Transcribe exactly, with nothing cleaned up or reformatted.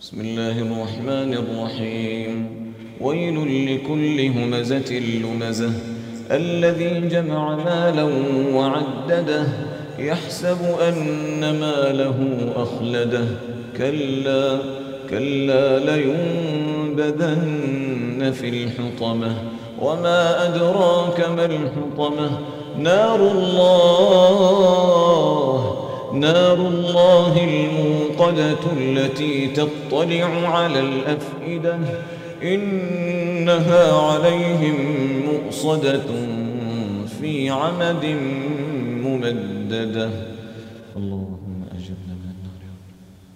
بسم الله الرحمن الرحيم. ويل لكل همزة لمزة الذي جمع مالا وعدده يحسب أن ماله أخلده كلا كلا لينبذن في الحطمة وما أدراك ما الحطمة نار الله نار الله الموقدة التي تطلع على الأفئدة إنها عليهم مؤصدة في عمد ممددة. الله